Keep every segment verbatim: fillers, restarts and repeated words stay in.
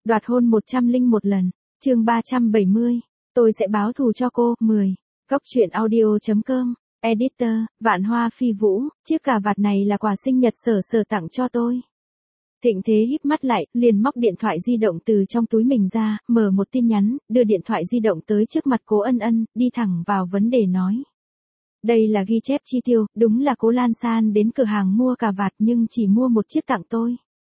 Đoạt hôn một trăm linh một lần, chương ba trăm bảy mươi, tôi sẽ báo thù cho cô, mười. Góc truyện audio chấm com, Editor, Vạn Hoa Phi Vũ, chiếc cà vạt này là quà sinh nhật Sở Sở tặng cho tôi. Thịnh Thế híp mắt lại, liền móc điện thoại di động từ trong túi mình ra, mở một tin nhắn, đưa điện thoại di động tới trước mặt Cố Ân Ân, đi thẳng vào vấn đề nói. Đây là ghi chép chi tiêu, đúng là Cố Lan San đến cửa hàng mua cà vạt nhưng chỉ mua một chiếc tặng tôi.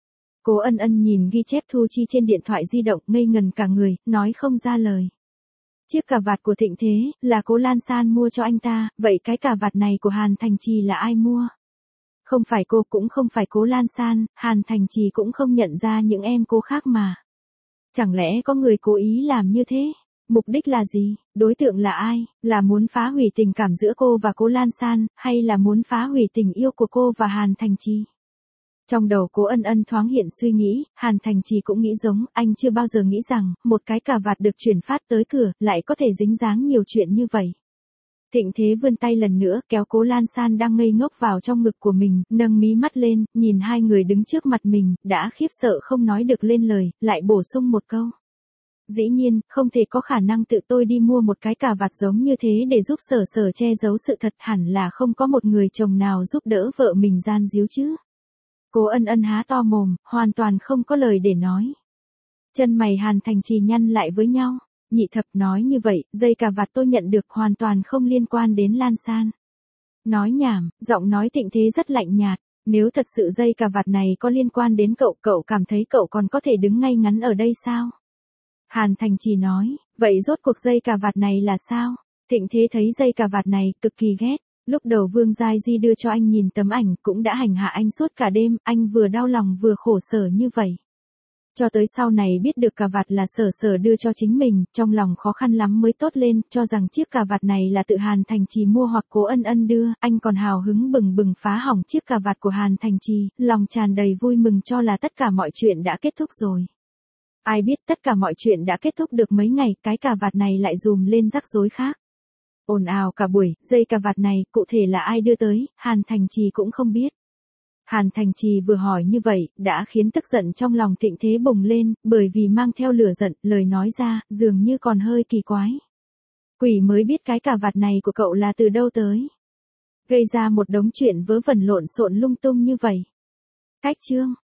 Cố Ân Ân nhìn ghi chép thu chi trên điện thoại di động, ngây ngần cả người, nói không ra lời. Chiếc cà vạt của Thịnh Thế, là Cố Lan San mua cho anh ta, vậy cái cà vạt này của Hàn Thành Trì là ai mua? Không phải cô, cũng không phải Cố Lan San, Hàn Thành Trì cũng không nhận ra những em cô khác mà. Chẳng lẽ có người cố ý làm như thế? Mục đích là gì? Đối tượng là ai? Là muốn phá hủy tình cảm giữa cô và Cố Lan San, hay là muốn phá hủy tình yêu của cô và Hàn Thành Trì? Trong đầu Cố Ân Ân thoáng hiện suy nghĩ, Hàn Thành Trì cũng nghĩ giống, anh chưa bao giờ nghĩ rằng, một cái cà vạt được chuyển phát tới cửa, lại có thể dính dáng nhiều chuyện như vậy. Thịnh Thế vươn tay lần nữa, kéo Cố Lan San đang ngây ngốc vào trong ngực của mình, nâng mí mắt lên, nhìn hai người đứng trước mặt mình, đã khiếp sợ không nói được lên lời, lại bổ sung một câu. Dĩ nhiên, không thể có khả năng tự tôi đi mua một cái cà vạt giống như thế để giúp Sở Sở che giấu sự thật, hẳn là không có một người chồng nào giúp đỡ vợ mình gian díu chứ. Cố Ân Ân há to mồm, hoàn toàn không có lời để nói. Chân mày Hàn Thành Trì nhăn lại với nhau. Nhị thập nói như vậy, dây cà vạt tôi nhận được hoàn toàn không liên quan đến Lan San. Nói nhảm, giọng nói Thịnh Thế rất lạnh nhạt. Nếu thật sự dây cà vạt này có liên quan đến cậu, cậu cảm thấy cậu còn có thể đứng ngay ngắn ở đây sao? Hàn Thành Trì nói, vậy rốt cuộc dây cà vạt này là sao? Thịnh Thế thấy dây cà vạt này, cực kỳ ghét. Lúc đầu Vương Giai Di đưa cho anh nhìn tấm ảnh cũng đã hành hạ anh suốt cả đêm, anh vừa đau lòng vừa khổ sở như vậy. Cho tới sau này biết được cà vạt là Sở Sở đưa cho chính mình, trong lòng khó khăn lắm mới tốt lên, cho rằng chiếc cà vạt này là tự Hàn Thành Trì mua hoặc Cố Ân Ân đưa, anh còn hào hứng bừng bừng phá hỏng chiếc cà vạt của Hàn Thành Trì, lòng tràn đầy vui mừng cho là tất cả mọi chuyện đã kết thúc rồi. Ai biết tất cả mọi chuyện đã kết thúc được mấy ngày, cái cà vạt này lại dùm lên rắc rối khác. Ồn ào cả buổi, dây cà vạt này, cụ thể là ai đưa tới, Hàn Thành Trì cũng không biết. Hàn Thành Trì vừa hỏi như vậy, đã khiến tức giận trong lòng Thịnh Thế bùng lên, bởi vì mang theo lửa giận, lời nói ra, dường như còn hơi kỳ quái. Quỷ mới biết cái cà vạt này của cậu là từ đâu tới. Gây ra một đống chuyện vớ vẩn lộn xộn lung tung như vậy. Cách chương,